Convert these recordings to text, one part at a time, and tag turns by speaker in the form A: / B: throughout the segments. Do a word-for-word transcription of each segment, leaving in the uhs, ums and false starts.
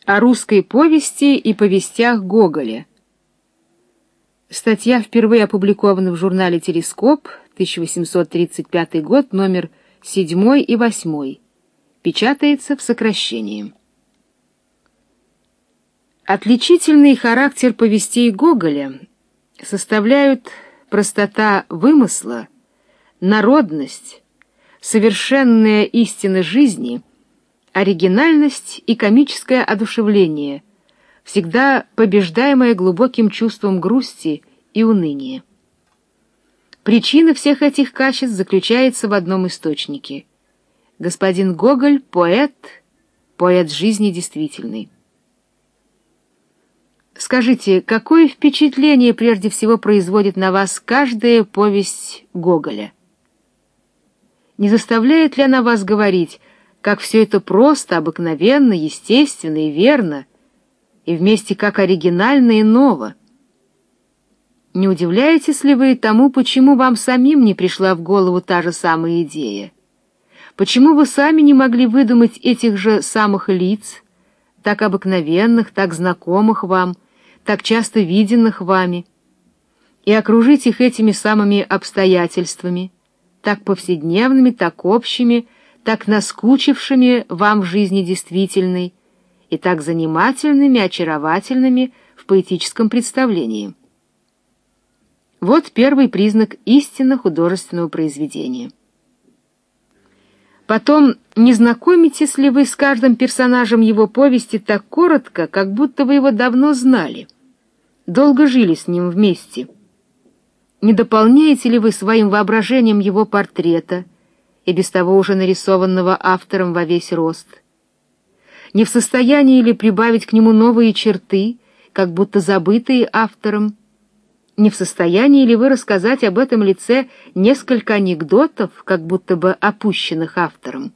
A: О русской повести и повестях Гоголя. Статья впервые опубликована в журнале «Телескоп», тысяча восемьсот тридцать пятый год, номер седьмой и восьмой. Печатается в сокращении. Отличительный характер повестей Гоголя составляют простота вымысла, народность, совершенная истина жизни, оригинальность и комическое одушевление, всегда побеждаемое глубоким чувством грусти и уныния. Причина всех этих качеств заключается в одном источнике. Господин Гоголь — поэт, поэт жизни действительный. Скажите, какое впечатление прежде всего производит на вас каждая повесть Гоголя? Не заставляет ли она вас говорить, как все это просто, обыкновенно, естественно и верно, и вместе как оригинально и ново? Не удивляетесь ли вы тому, почему вам самим не пришла в голову та же самая идея? Почему вы сами не могли выдумать этих же самых лиц, так обыкновенных, так знакомых вам, так часто виденных вами, и окружить их этими самыми обстоятельствами, так повседневными, так общими, так наскучившими вам в жизни действительной и так занимательными, очаровательными в поэтическом представлении? Вот первый признак истинно художественного произведения. Потом, не знакомитесь ли вы с каждым персонажем его повести так коротко, как будто вы его давно знали, долго жили с ним вместе? Не дополняете ли вы своим воображением его портрета, и без того уже нарисованного автором во весь рост? Не в состоянии ли прибавить к нему новые черты, как будто забытые автором? Не в состоянии ли вы рассказать об этом лице несколько анекдотов, как будто бы опущенных автором?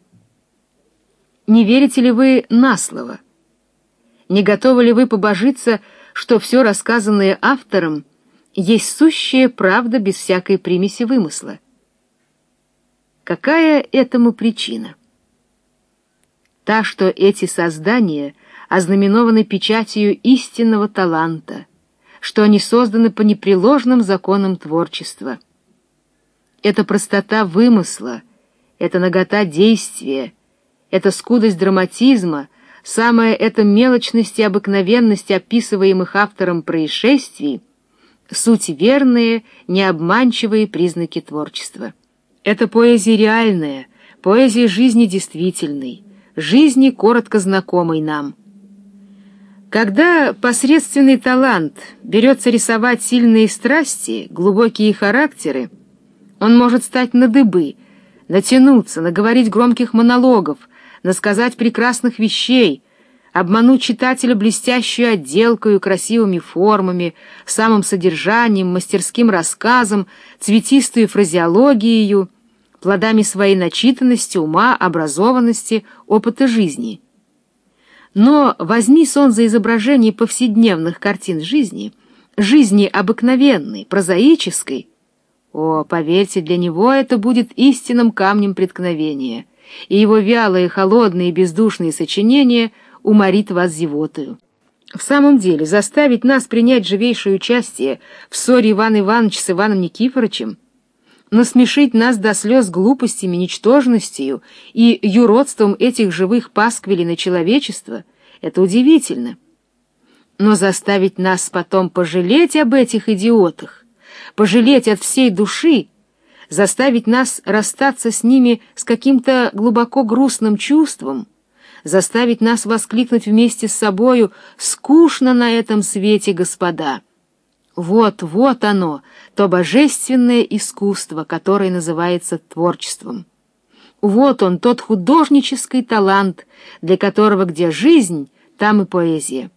A: Не верите ли вы на слово? Не готовы ли вы побожиться, что все рассказанное автором есть сущая правда без всякой примеси вымысла? Какая этому причина? Та, что эти создания ознаменованы печатью истинного таланта, что они созданы по непреложным законам творчества. Это простота вымысла, это нагота действия, это скудость драматизма, самая эта мелочность и обыкновенность описываемых автором происшествий — суть верные, необманчивые признаки творчества. Это поэзия реальная, поэзия жизни действительной, жизни, коротко знакомой нам. Когда посредственный талант берется рисовать сильные страсти, глубокие характеры, он может стать на дыбы, натянуться, наговорить громких монологов, насказать прекрасных вещей, обмануть читателя блестящую отделкою, красивыми формами, самым содержанием, мастерским рассказом, цветистую фразеологией, плодами своей начитанности, ума, образованности, опыта жизни. Но возьмись он за изображение повседневных картин жизни, жизни обыкновенной, прозаической, о, поверьте, для него это будет истинным камнем преткновения, и его вялые, холодные, бездушные сочинения уморит вас зевотою. В самом деле, заставить нас принять живейшее участие в ссоре Ивана Ивановича с Иваном Никифоровичем, насмешить нас до слез глупостями, ничтожностью и юродством этих живых пасквилей на человечество — это удивительно. Но заставить нас потом пожалеть об этих идиотах, пожалеть от всей души, заставить нас расстаться с ними с каким-то глубоко грустным чувством, заставить нас воскликнуть вместе с собою: «Скучно на этом свете, господа!» Вот, вот оно, то божественное искусство, которое называется творчеством. Вот он, тот художнический талант, для которого где жизнь, там и поэзия.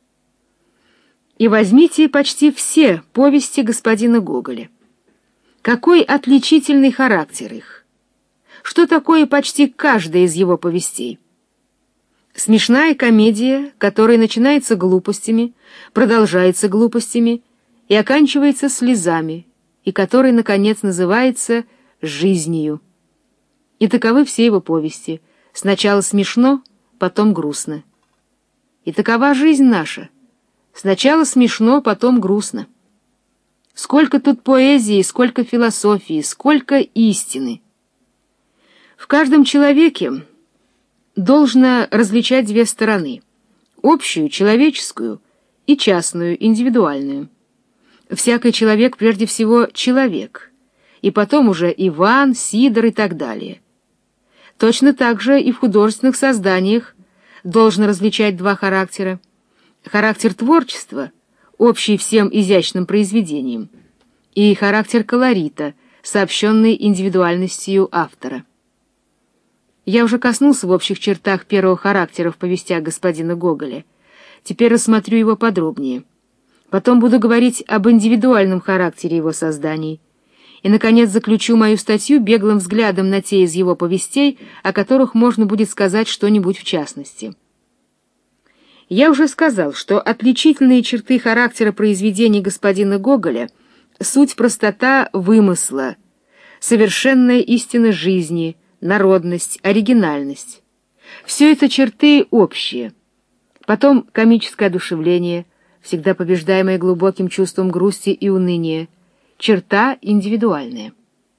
A: И возьмите почти все повести господина Гоголя. Какой отличительный характер их! Что такое почти каждая из его повестей? Смешная комедия, которая начинается глупостями, продолжается глупостями и оканчивается слезами, и который, наконец, называется «жизнью». И таковы все его повести. Сначала смешно, потом грустно. И такова жизнь наша. Сначала смешно, потом грустно. Сколько тут поэзии, сколько философии, сколько истины. В каждом человеке должно различать две стороны — общую, человеческую, и частную, индивидуальную. Всякий человек прежде всего человек, и потом уже Иван, Сидор и так далее. Точно так же и в художественных созданиях должно различать два характера. Характер творчества, общий всем изящным произведениям, и характер колорита, сообщенный индивидуальностью автора. Я уже коснулся в общих чертах первого характера в повестях господина Гоголя. Теперь рассмотрю его подробнее. Потом буду говорить об индивидуальном характере его созданий. И, наконец, заключу мою статью беглым взглядом на те из его повестей, о которых можно будет сказать что-нибудь в частности. Я уже сказал, что отличительные черты характера произведений господина Гоголя — суть простота вымысла, совершенная истина жизни, народность, оригинальность. Все это черты общие. Потом комическое одушевление, всегда побеждаемое глубоким чувством грусти и уныния, черта индивидуальная.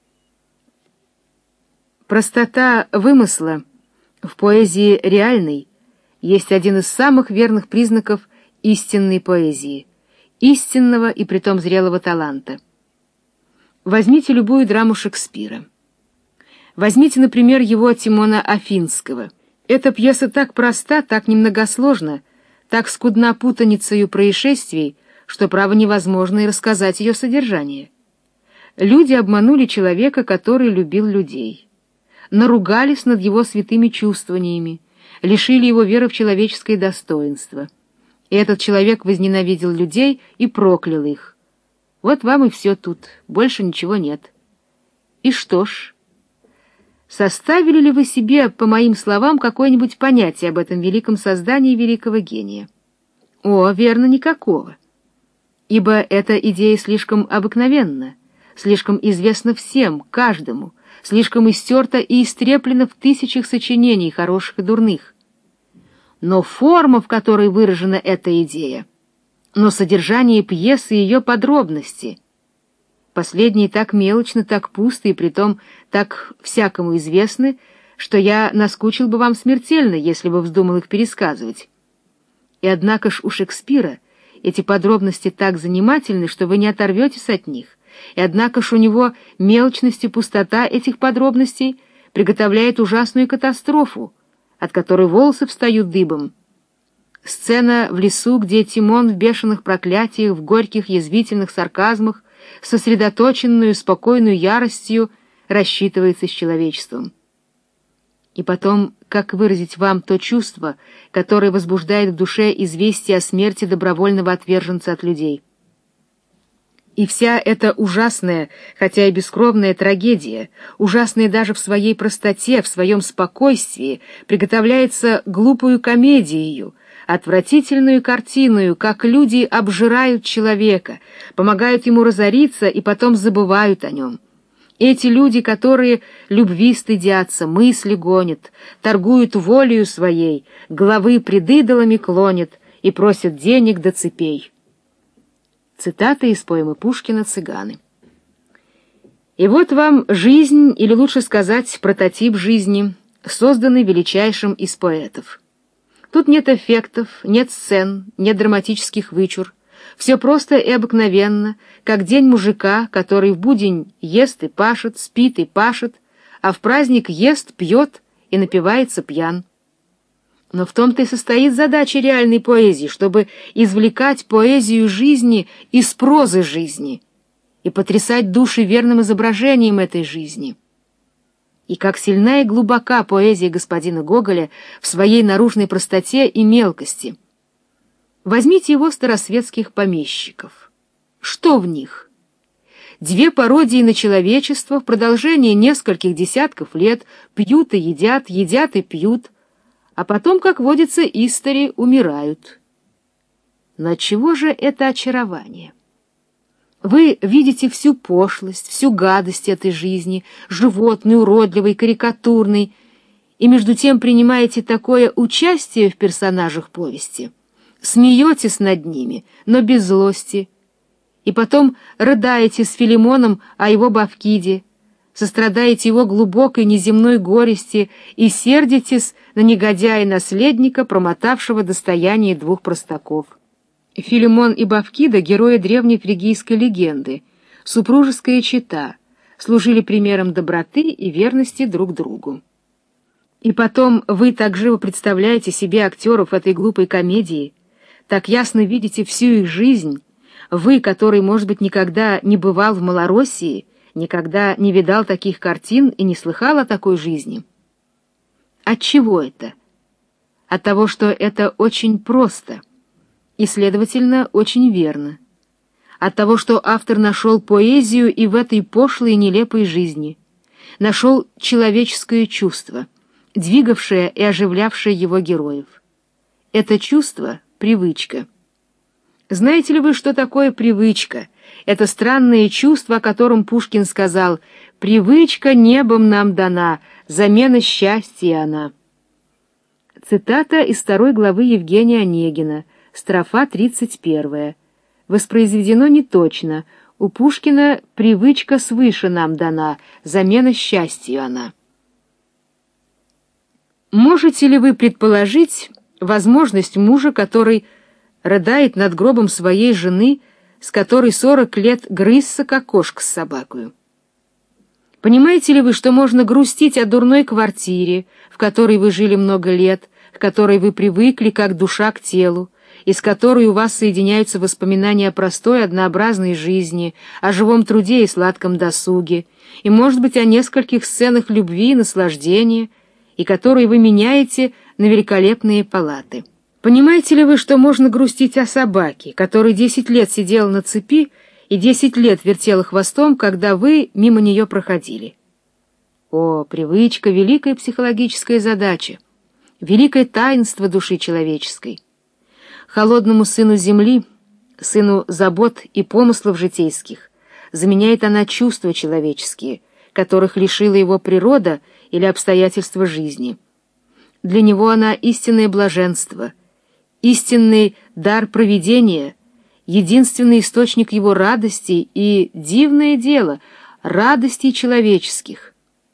A: Простота вымысла в поэзии реальной есть один из самых верных признаков истинной поэзии, истинного и притом зрелого таланта. Возьмите любую драму Шекспира. Возьмите, например, его Тимона Афинского. Эта пьеса так проста, так немногосложна, так скудна путаницею происшествий, что, право, невозможно и рассказать ее содержание. Люди обманули человека, который любил людей, наругались над его святыми чувствованиями, лишили его веры в человеческое достоинство. И этот человек возненавидел людей и проклял их. Вот вам и все тут, больше ничего нет. И что ж, составили ли вы себе, по моим словам, какое-нибудь понятие об этом великом создании великого гения? О, верно, никакого. Ибо эта идея слишком обыкновенна, слишком известна всем, каждому, слишком истерта и истреплена в тысячах сочинений, хороших и дурных. Но форма, в которой выражена эта идея, но содержание пьесы и ее подробности — последние так мелочны, так пусты и притом так всякому известны, что я наскучил бы вам смертельно, если бы вздумал их пересказывать. И однако ж у Шекспира эти подробности так занимательны, что вы не оторветесь от них, и однако ж у него мелочность и пустота этих подробностей приготовляет ужасную катастрофу, от которой волосы встают дыбом. Сцена в лесу, где Тимон в бешеных проклятиях, в горьких язвительных сарказмах, сосредоточенную, спокойную яростью рассчитывается с человечеством. И потом, как выразить вам то чувство, которое возбуждает в душе известие о смерти добровольного отверженца от людей? И вся эта ужасная, хотя и бескровная трагедия, ужасная даже в своей простоте, в своем спокойствии, приготовляется глупую комедию, отвратительную картину, как люди обжирают человека, помогают ему разориться и потом забывают о нем. Эти люди, которые любви стыдятся, мысли гонят, торгуют волею своей, головы пред идолами клонят и просят денег до цепей. Цитата из поэмы Пушкина «Цыганы». И вот вам жизнь, или лучше сказать, прототип жизни, созданный величайшим из поэтов. Тут нет эффектов, нет сцен, нет драматических вычур. Все просто и обыкновенно, как день мужика, который в будень ест и пашет, спит и пашет, а в праздник ест, пьет и напивается пьян. Но в том-то и состоит задача реальной поэзии, чтобы извлекать поэзию жизни из прозы жизни и потрясать души верным изображением этой жизни. И как сильна и глубока поэзия господина Гоголя в своей наружной простоте и мелкости. Возьмите его старосветских помещиков. Что в них? Две пародии на человечество в продолжении нескольких десятков лет пьют и едят, едят и пьют, а потом, как водится, истори умирают. Но отчего же это очарование? Вы видите всю пошлость, всю гадость этой жизни, животной, уродливой, карикатурной, и между тем принимаете такое участие в персонажах повести — смеетесь над ними, но без злости, и потом рыдаете с Филимоном о его Бавкиде, сострадаете его глубокой неземной горести и сердитесь на негодяя-наследника, промотавшего достояние двух простаков. Филимон и Бавкида — герои древней фригийской легенды, супружеская чета, служили примером доброты и верности друг другу. И потом вы так живо представляете себе актеров этой глупой комедии, так ясно видите всю их жизнь, вы, который, может быть, никогда не бывал в Малороссии, никогда не видал таких картин и не слыхал о такой жизни. От чего это? От того, что это очень просто и, следовательно, очень верно. От того, что автор нашел поэзию и в этой пошлой и нелепой жизни, нашел человеческое чувство, двигавшее и оживлявшее его героев. Это чувство — привычка. Знаете ли вы, что такое привычка? Это странное чувство, о котором Пушкин сказал: «Привычка небом нам дана, замена счастья она». Цитата из второй главы Евгения Онегина, строфа тридцать первая. Воспроизведено неточно. У Пушкина «привычка свыше нам дана, замена счастью она». Можете ли вы предположить возможность мужа, который рыдает над гробом своей жены, с которой сорок лет грызся, как кошка с собакою? Понимаете ли вы, что можно грустить о дурной квартире, в которой вы жили много лет, к которой вы привыкли, как душа к телу, и с которой у вас соединяются воспоминания о простой, однообразной жизни, о живом труде и сладком досуге, и, может быть, о нескольких сценах любви и наслаждения, и которые вы меняете на великолепные палаты? Понимаете ли вы, что можно грустить о собаке, которая десять лет сидела на цепи и десять лет вертела хвостом, когда вы мимо нее проходили? О, привычка — великая психологическая задача, великое таинство души человеческой. Холодному сыну земли, сыну забот и помыслов житейских, заменяет она чувства человеческие, которых лишила его природа или обстоятельства жизни. Для него она истинное блаженство, истинный дар провидения, единственный источник его радости и, дивное дело, радостей человеческих.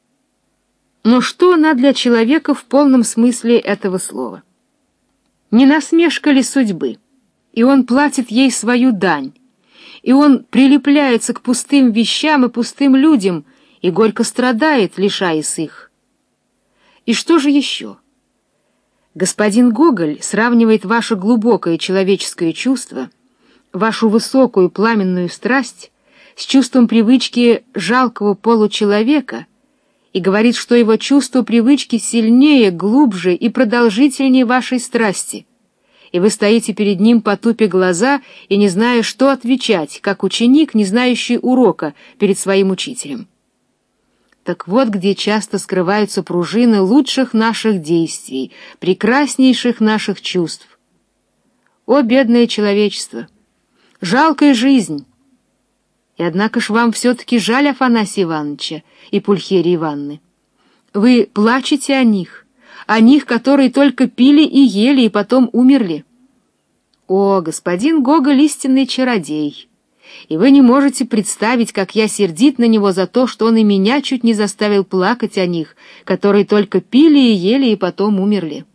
A: Но что она для человека в полном смысле этого слова? Не насмешка ли судьбы? И он платит ей свою дань, и он прилепляется к пустым вещам и пустым людям, и горько страдает, лишаясь их. И что же еще? Господин Гоголь сравнивает ваше глубокое человеческое чувство, вашу высокую пламенную страсть с чувством привычки жалкого получеловека и говорит, что его чувство привычки сильнее, глубже и продолжительнее вашей страсти, и вы стоите перед ним, потупя глаза и не зная, что отвечать, как ученик, не знающий урока перед своим учителем. Так вот где часто скрываются пружины лучших наших действий, прекраснейших наших чувств. О, бедное человечество! Жалкая жизнь! И однако ж вам все-таки жаль Афанасия Ивановича и Пульхерии Ивановны. Вы плачете о них, о них, которые только пили и ели, и потом умерли. О, господин Гоголь — истинный чародей! И вы не можете представить, как я сердит на него за то, что он и меня чуть не заставил плакать о них, которые только пили и ели, и потом умерли.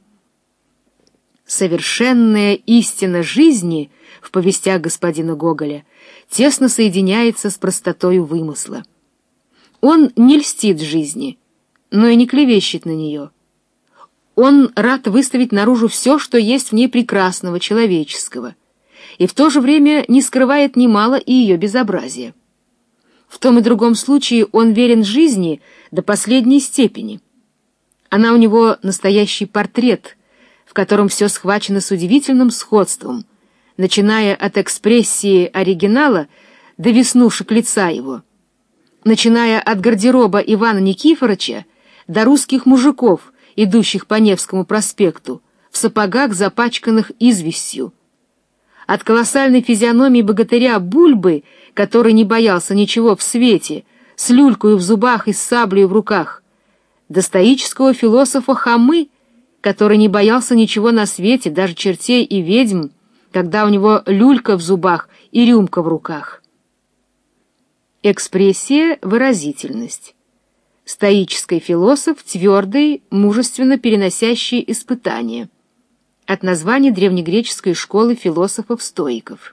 A: Совершенная истина жизни в повестях господина Гоголя тесно соединяется с простотою вымысла. Он не льстит жизни, но и не клевещет на нее. Он рад выставить наружу все, что есть в ней прекрасного, человеческого, и в то же время не скрывает немало и ее безобразия. В том и другом случае он верен жизни до последней степени. Она у него настоящий портрет, в котором все схвачено с удивительным сходством, начиная от экспрессии оригинала до веснушек лица его, начиная от гардероба Ивана Никифоровича до русских мужиков, идущих по Невскому проспекту, в сапогах, запачканных известью, от колоссальной физиономии богатыря Бульбы, который не боялся ничего в свете, с люлькою в зубах и с саблею в руках, до стоического философа Хамы, который не боялся ничего на свете, даже чертей и ведьм, когда у него люлька в зубах и рюмка в руках. Экспрессия — выразительность. Стоический философ, твердый, мужественно переносящий испытания. От названия древнегреческой школы философов-стоиков.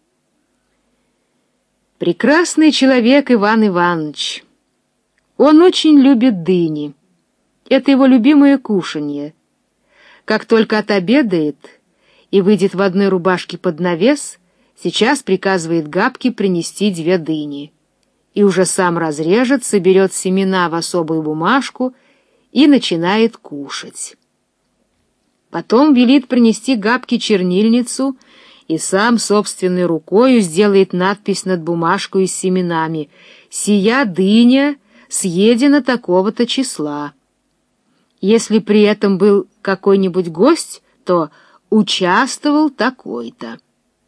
A: Прекрасный человек Иван Иванович. Он очень любит дыни. Это его любимое кушанье. Как только отобедает и выйдет в одной рубашке под навес, сейчас приказывает Габке принести две дыни. И уже сам разрежет, соберет семена в особую бумажку и начинает кушать. Потом велит принести Габке чернильницу и сам собственной рукою сделает надпись над бумажкой с семенами: «Сия дыня съедена такого-то числа». Если при этом был какой-нибудь гость, то «участвовал такой-то».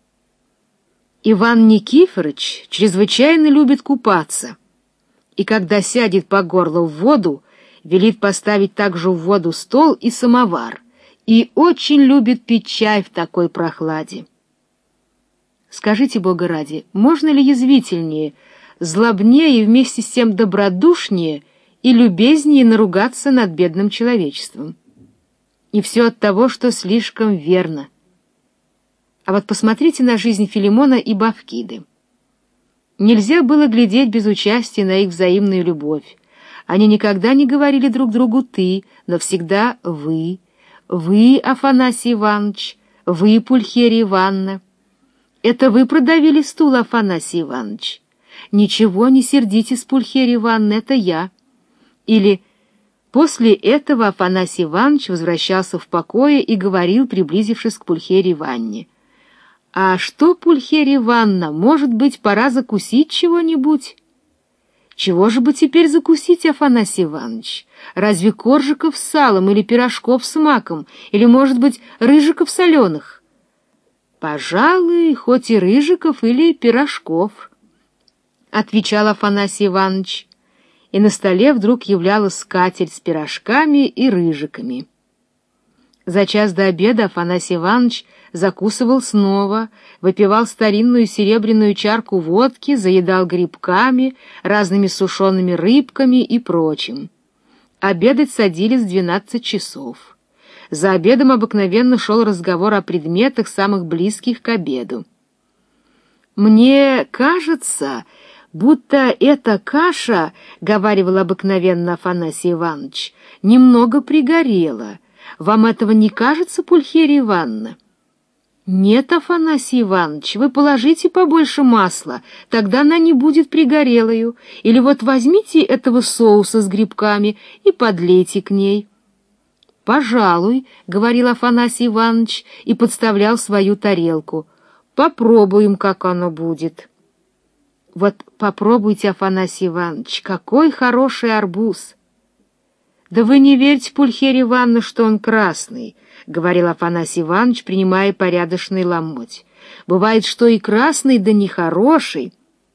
A: Иван Никифорович чрезвычайно любит купаться, и когда сядет по горло в воду, велит поставить также в воду стол и самовар, и очень любит пить чай в такой прохладе. Скажите, Бога ради, можно ли язвительнее, злобнее и вместе с тем добродушнее и любезнее наругаться над бедным человечеством? И все от того, что слишком верно. А вот посмотрите на жизнь Филимона и Бавкиды. Нельзя было глядеть без участия на их взаимную любовь. Они никогда не говорили друг другу «ты», но всегда «вы». «Вы, Афанасий Иванович», «вы, Пульхерия Ивановна». «Это вы продавили стул, Афанасий Иванович». «Ничего, не сердитесь, Пульхерия Ивановна, это я». Или после этого Афанасий Иванович возвращался в покое и говорил, приблизившись к Пульхерии Ивановне: «А что, Пульхерия Ивановна, может быть, пора закусить чего-нибудь?» «Чего же бы теперь закусить, Афанасий Иванович? Разве коржиков с салом или пирожков с маком, или, может быть, рыжиков соленых?» «Пожалуй, хоть и рыжиков или пирожков», — отвечал Афанасий Иванович, и на столе вдруг являлась скатерть с пирожками и рыжиками. За час до обеда Афанасий Иванович закусывал снова, выпивал старинную серебряную чарку водки, заедал грибками, разными сушеными рыбками и прочим. Обедать садились в двенадцать часов. За обедом обыкновенно шел разговор о предметах, самых близких к обеду. «Мне кажется, будто эта каша, — говаривал обыкновенно Афанасий Иванович, — немного пригорела. Вам этого не кажется, Пульхерия Ивановна?» «Нет, Афанасий Иванович, вы положите побольше масла, тогда она не будет пригорелою. Или вот возьмите этого соуса с грибками и подлейте к ней». «Пожалуй, — говорил Афанасий Иванович и подставлял свою тарелку, — попробуем, как оно будет». «Вот попробуйте, Афанасий Иванович, какой хороший арбуз!» «Да вы не верьте, Пульхерия Ивановна, что он красный, — говорил Афанасий Иванович, принимая порядочный ломоть. «Бывает, что и красный, да нехороший».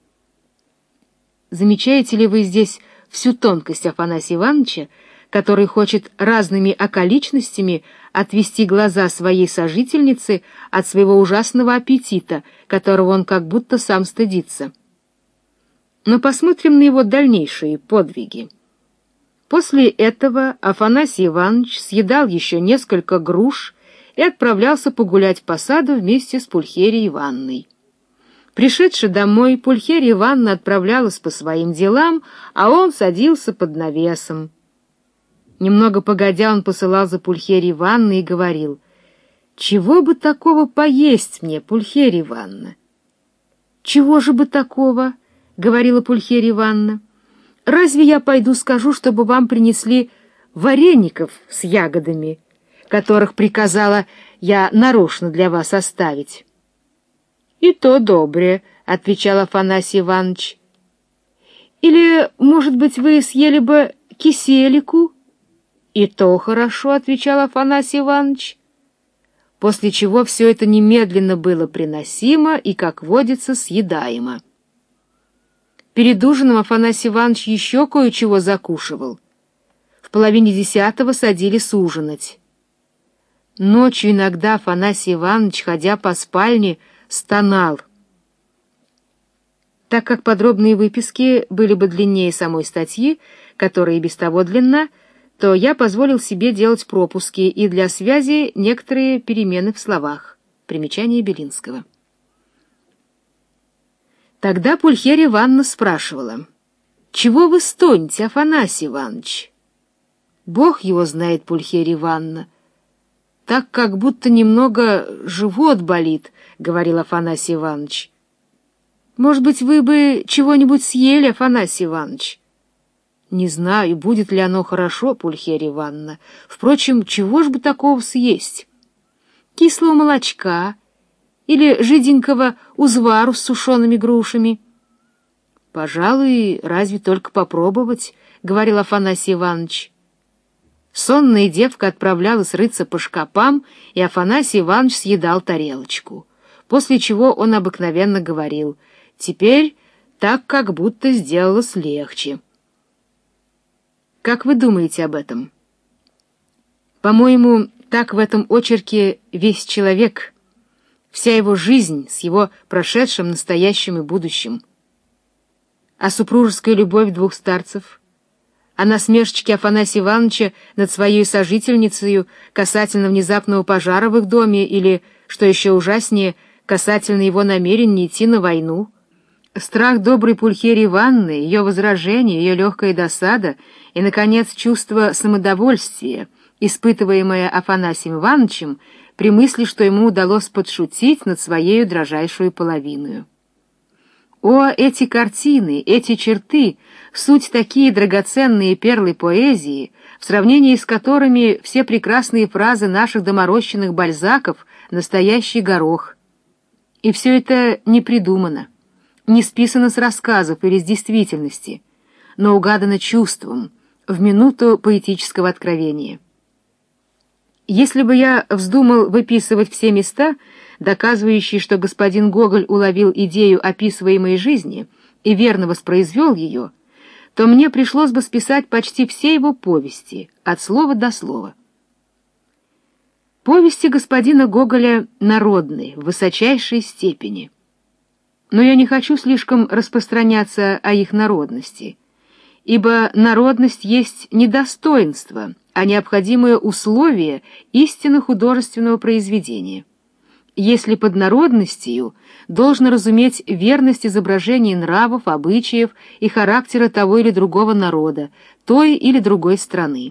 A: Замечаете ли вы здесь всю тонкость Афанасия Ивановича, который хочет разными околичностями отвести глаза своей сожительницы от своего ужасного аппетита, которого он как будто сам стыдится? Но посмотрим на его дальнейшие подвиги. После этого Афанасий Иванович съедал еще несколько груш и отправлялся погулять по саду вместе с Пульхерией Ивановной. Пришедши домой, Пульхерия Ивановна отправлялась по своим делам, а он садился под навесом. Немного погодя, он посылал за Пульхерией Ивановной и говорил: «Чего бы такого поесть мне, Пульхерия Ивановна?» «Чего же бы такого?» — говорила Пульхерия Ивановна. «Разве я пойду скажу, чтобы вам принесли вареников с ягодами, которых приказала я нарочно для вас оставить?» «И то добре», — отвечал Афанасий Иванович. «Или, может быть, вы съели бы киселику?» «И то хорошо», — отвечал Афанасий Иванович. После чего все это немедленно было приносимо и, как водится, съедаемо. Перед ужином Афанасий Иванович еще кое-чего закушивал. В половине десятого садились ужинать. Ночью иногда Афанасий Иванович, ходя по спальне, стонал. Так как подробные выписки были бы длиннее самой статьи, которая и без того длинна, то я позволил себе делать пропуски и для связи некоторые перемены в словах. Примечание Белинского. Тогда Пульхерия Ивановна спрашивала: «Чего вы стонете, Афанасий Иванович?» «Бог его знает, Пульхерия Ивановна. Так как будто немного живот болит», — говорил Афанасий Иванович. «Может быть, вы бы чего-нибудь съели, Афанасий Иванович?» «Не знаю, будет ли оно хорошо, Пульхерия Ивановна. Впрочем, чего ж бы такого съесть? Кислого молочка или жиденького узвару с сушеными грушами?» «Пожалуй, разве только попробовать», — говорил Афанасий Иванович. Сонная девка отправлялась рыться по шкапам, и Афанасий Иванович съедал тарелочку, после чего он обыкновенно говорил: «Теперь так как будто сделалось легче». Как вы думаете об этом? По-моему, так в этом очерке весь человек, вся его жизнь с его прошедшим, настоящим и будущим. А супружеская любовь двух старцев, а насмешечки Афанасия Ивановича над своей сожительницей касательно внезапного пожара в их доме или, что еще ужаснее, касательно его намерения идти на войну, страх доброй Пульхерии Ивановны, ее возражения, ее легкая досада и, наконец, чувство самодовольствия, испытываемое Афанасием Ивановичем при мысли, что ему удалось подшутить над своей дрожайшую половиною. О, эти картины, эти черты — суть такие драгоценные перлы поэзии, в сравнении с которыми все прекрасные фразы наших доморощенных Бальзаков — настоящий горох. И все это не придумано, не списано с рассказов или с действительности, но угадано чувством, в минуту поэтического откровения. Если бы я вздумал выписывать все места, доказывающие, что господин Гоголь уловил идею описываемой жизни и верно воспроизвел ее, то мне пришлось бы списать почти все его повести, от слова до слова. Повести господина Гоголя народны в высочайшей степени. Но я не хочу слишком распространяться о их народности, ибо народность есть не достоинство, а необходимое условие истинно художественного произведения. Если под народностью должно разуметь верность изображений нравов, обычаев и характера того или другого народа, той или другой страны.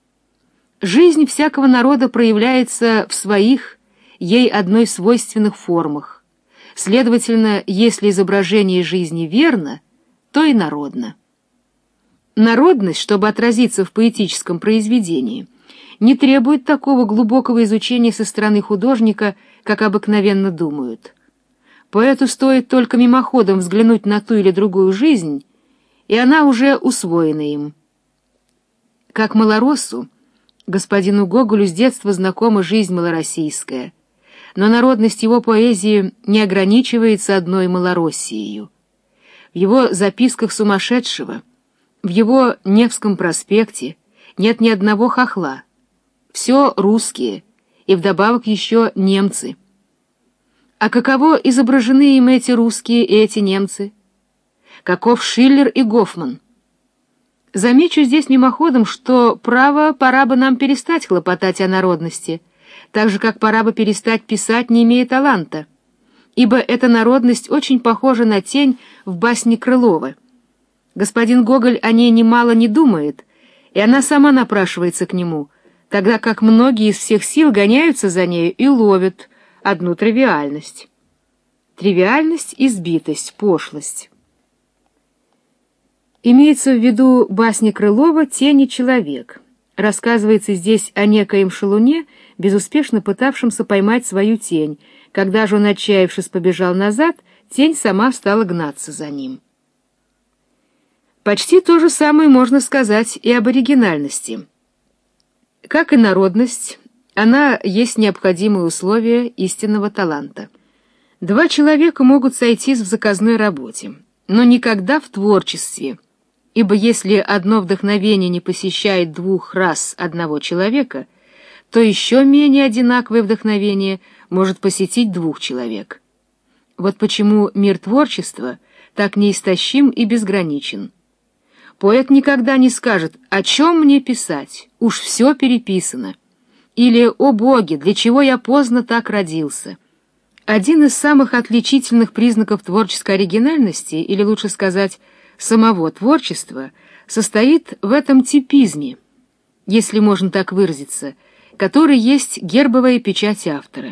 A: Жизнь всякого народа проявляется в своих, ей одной свойственных формах. Следовательно, если изображение жизни верно, то и народно. Народность, чтобы отразиться в поэтическом произведении, не требует такого глубокого изучения со стороны художника, как обыкновенно думают. Поэту стоит только мимоходом взглянуть на ту или другую жизнь, и она уже усвоена им. Как малороссу, господину Гоголю с детства знакома жизнь малороссийская, но народность его поэзии не ограничивается одной Малороссией. В его записках сумасшедшего, в его Невском проспекте нет ни одного хохла. Все русские, и вдобавок еще немцы. А каково изображены им эти русские и эти немцы? Каков Шиллер и Гофман? Замечу здесь мимоходом, что, право, пора бы нам перестать хлопотать о народности, так же, как пора бы перестать писать, не имея таланта, ибо эта народность очень похожа на тень в басне Крылова. Господин Гоголь о ней немало не думает, и она сама напрашивается к нему, тогда как многие из всех сил гоняются за нею и ловят одну тривиальность. Тривиальность, избитость, пошлость. Имеется в виду басня Крылова «Тень и человек». Рассказывается здесь о некоем шалуне, безуспешно пытавшемся поймать свою тень. Когда же он, отчаявшись, побежал назад, тень сама стала гнаться за ним. Почти то же самое можно сказать и об оригинальности. Как и народность, она есть необходимое условие истинного таланта. Два человека могут сойтись в заказной работе, но никогда в творчестве, ибо если одно вдохновение не посещает двух раз одного человека, то еще менее одинаковое вдохновение может посетить двух человек. Вот почему мир творчества так неистощим и безграничен. Поэт никогда не скажет: «О чем мне писать? Уж все переписано». Или «О боги, для чего я поздно так родился». Один из самых отличительных признаков творческой оригинальности, или лучше сказать, самого творчества, состоит в этом типизме, если можно так выразиться, который есть гербовая печать автора.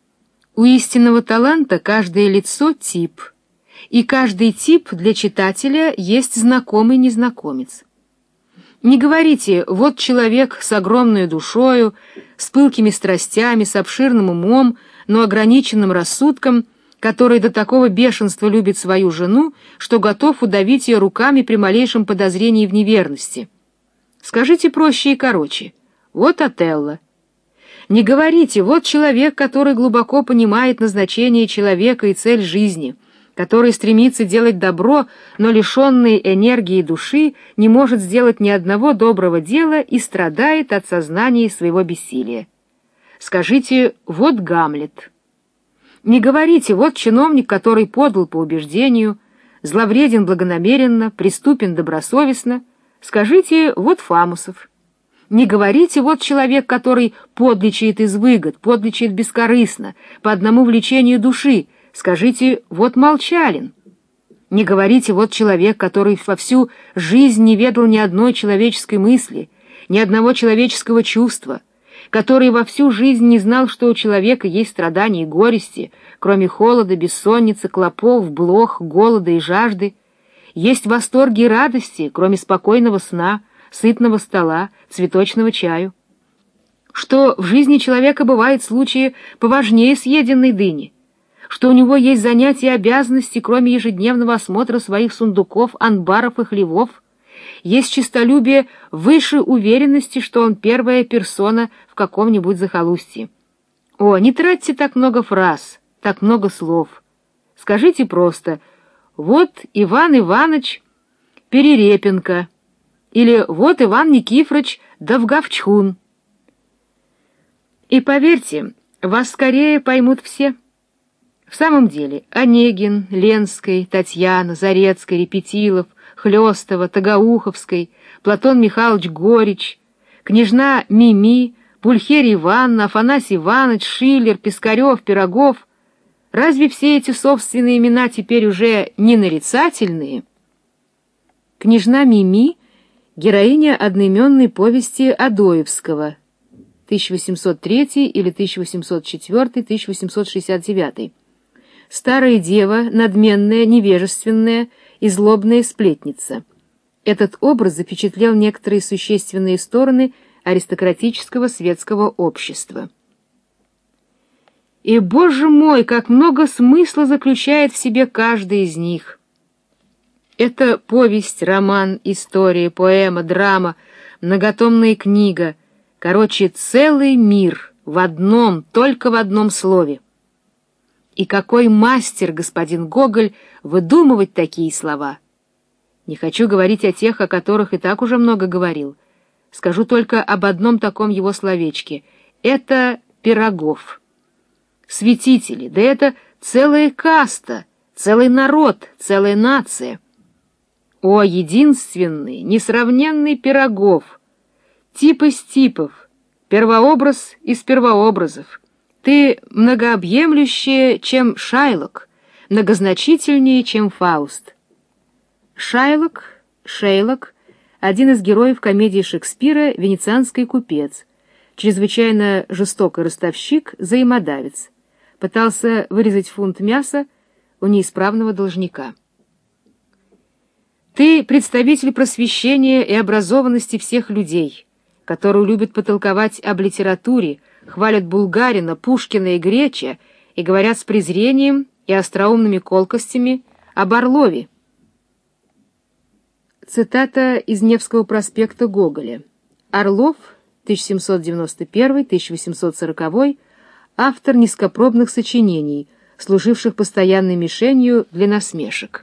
A: У истинного таланта каждое лицо — тип, и каждый тип для читателя есть знакомый незнакомец. Не говорите: вот человек с огромной душою, с пылкими страстями, с обширным умом, но ограниченным рассудком, который до такого бешенства любит свою жену, что готов удавить ее руками при малейшем подозрении в неверности. Скажите проще и короче: вот Отелло. Не говорите: вот человек, который глубоко понимает назначение человека и цель жизни, который стремится делать добро, но лишенный энергии души не может сделать ни одного доброго дела и страдает от сознания своего бессилия. Скажите: вот Гамлет. Не говорите: вот чиновник, который подл по убеждению, зловреден благонамеренно, преступен добросовестно. Скажите: вот Фамусов. Не говорите: вот человек, который подличает из выгод, подличает бескорыстно, по одному влечению души. Скажите: вот Молчалин. Не говорите: вот человек, который во всю жизнь не ведал ни одной человеческой мысли, ни одного человеческого чувства, который во всю жизнь не знал, что у человека есть страдания и горести, кроме холода, бессонницы, клопов, блох, голода и жажды, есть восторги и радости, кроме спокойного сна, сытного стола, цветочного чаю, что в жизни человека бывают случаи поважнее съеденной дыни, что у него есть занятия и обязанности, кроме ежедневного осмотра своих сундуков, анбаров и хлевов, есть честолюбие выше уверенности, что он первая персона в каком-нибудь захолустье. О, не тратьте так много фраз, так много слов. Скажите просто: вот Иван Иваныч Перерепенко, или вот Иван Никифорович Довговчхун. И поверьте, вас скорее поймут все. В самом деле Онегин, Ленский, Татьяна, Зарецкий, Репетилов, Хлёстова, Тагауховской, Платон Михайлович Горич, княжна Мими, Пульхерия Ивановна, Афанасий Иванович, Шиллер, Пискарев, Пирогов. Разве все эти собственные имена теперь уже не нарицательные? Княжна Мими — героиня одноименной повести Адоевского, тысяча восемьсот третий или тысяча восемьсот четвёртый — тысяча восемьсот шестьдесят девятый. Старая дева, надменная, невежественная и злобная сплетница. Этот образ запечатлел некоторые существенные стороны аристократического светского общества. И, боже мой, как много смысла заключает в себе каждый из них! Это повесть, роман, история, поэма, драма, многотомная книга, короче, целый мир в одном, только в одном слове. И какой мастер господин Гоголь выдумывать такие слова! Не хочу говорить о тех, о которых и так уже много говорил. Скажу только об одном таком его словечке. Это Пирогов. Святители, да это целая каста, целый народ, целая нация. О, единственный, несравненный Пирогов! Тип из типов, первообраз из первообразов. Ты многообъемлющее, чем Шайлок, многозначительнее, чем Фауст. Шайлок, Шейлок — один из героев комедии Шекспира «Венецианский купец», чрезвычайно жестокий ростовщик, взаимодавец, пытался вырезать фунт мяса у неисправного должника. Ты представитель просвещения и образованности всех людей, которые любят потолковать об литературе, хвалят Булгарина, Пушкина и Греча и говорят с презрением и остроумными колкостями об Орлове. Цитата из Невского проспекта Гоголя. Орлов, тысяча семьсот девяносто первый — тысяча восемьсот сороковой, автор низкопробных сочинений, служивших постоянной мишенью для насмешек.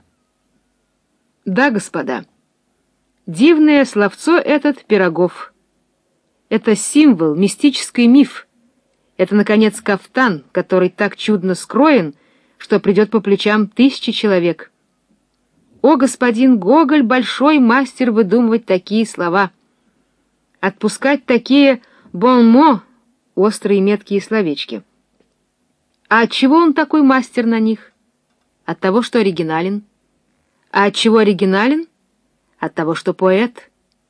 A: Да, господа, дивное словцо этот Пирогов. Это символ, мистический миф. Это, наконец, кафтан, который так чудно скроен, что придет по плечам тысячи человек. О, господин Гоголь, большой мастер выдумывать такие слова, отпускать такие бонмо, острые меткие словечки. А отчего он такой мастер на них? От того, что оригинален. А отчего оригинален? От того, что поэт.